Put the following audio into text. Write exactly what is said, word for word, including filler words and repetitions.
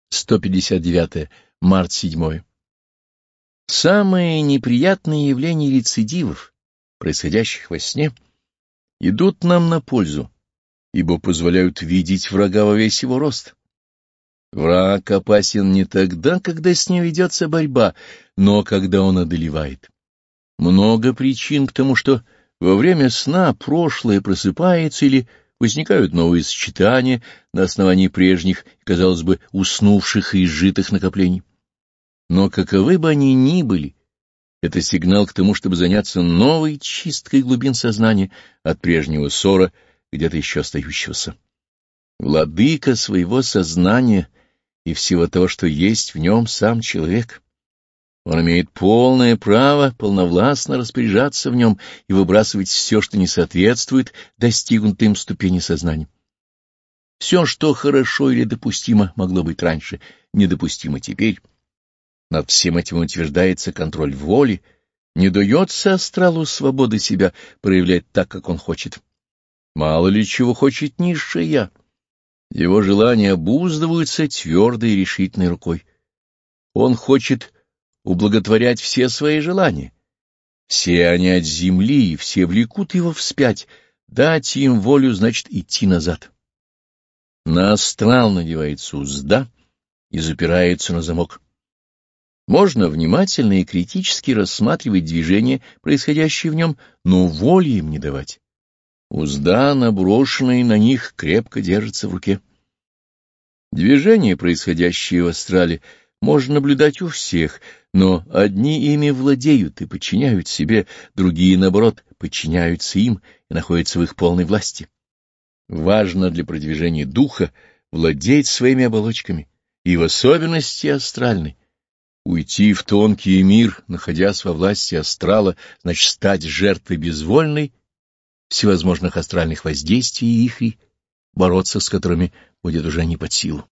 сто пятьдесят девятое. Март седьмое. Самые неприятные явления рецидивов, происходящих во сне, идут нам на пользу, ибо позволяют видеть врага во весь его рост. Враг опасен не тогда, когда с ним ведется борьба, но когда он одолевает. Много причин к тому, что во время сна прошлое просыпается или возникают новые сочетания на основании прежних, казалось бы, уснувших и изжитых накоплений. Но каковы бы они ни были, это сигнал к тому, чтобы заняться новой чисткой глубин сознания от прежнего ссора, где-то еще остающегося. Владыка своего сознания и всего того, что есть в нем сам человек. Он имеет полное право полновластно распоряжаться в нем и выбрасывать все, что не соответствует достигнутой им ступени сознания. Все, что хорошо или допустимо, могло быть раньше, недопустимо теперь. Над всем этим утверждается контроль воли, не дается астралу свободы себя проявлять так, как он хочет. Мало ли чего хочет низшее «я». Его желания обуздываются твердой и решительной рукой. Он хочет ублаготворять все свои желания. Все они от земли, и все влекут его вспять. Дать им волю значит идти назад. На астрал надевается узда и запирается на замок. Можно внимательно и критически рассматривать движения, происходящие в нем, но воли им не давать. Узда, наброшенная на них, крепко держится в руке. Движения, происходящие в астрале, можно наблюдать у всех, но одни ими владеют и подчиняют себе, другие, наоборот, подчиняются им и находятся в их полной власти. Важно для продвижения духа владеть своими оболочками, и в особенности астральной. Уйти в тонкий мир, находясь во власти астрала, значит стать жертвой безвольной всевозможных астральных воздействий и вихрей, бороться с которыми будет уже не под силу.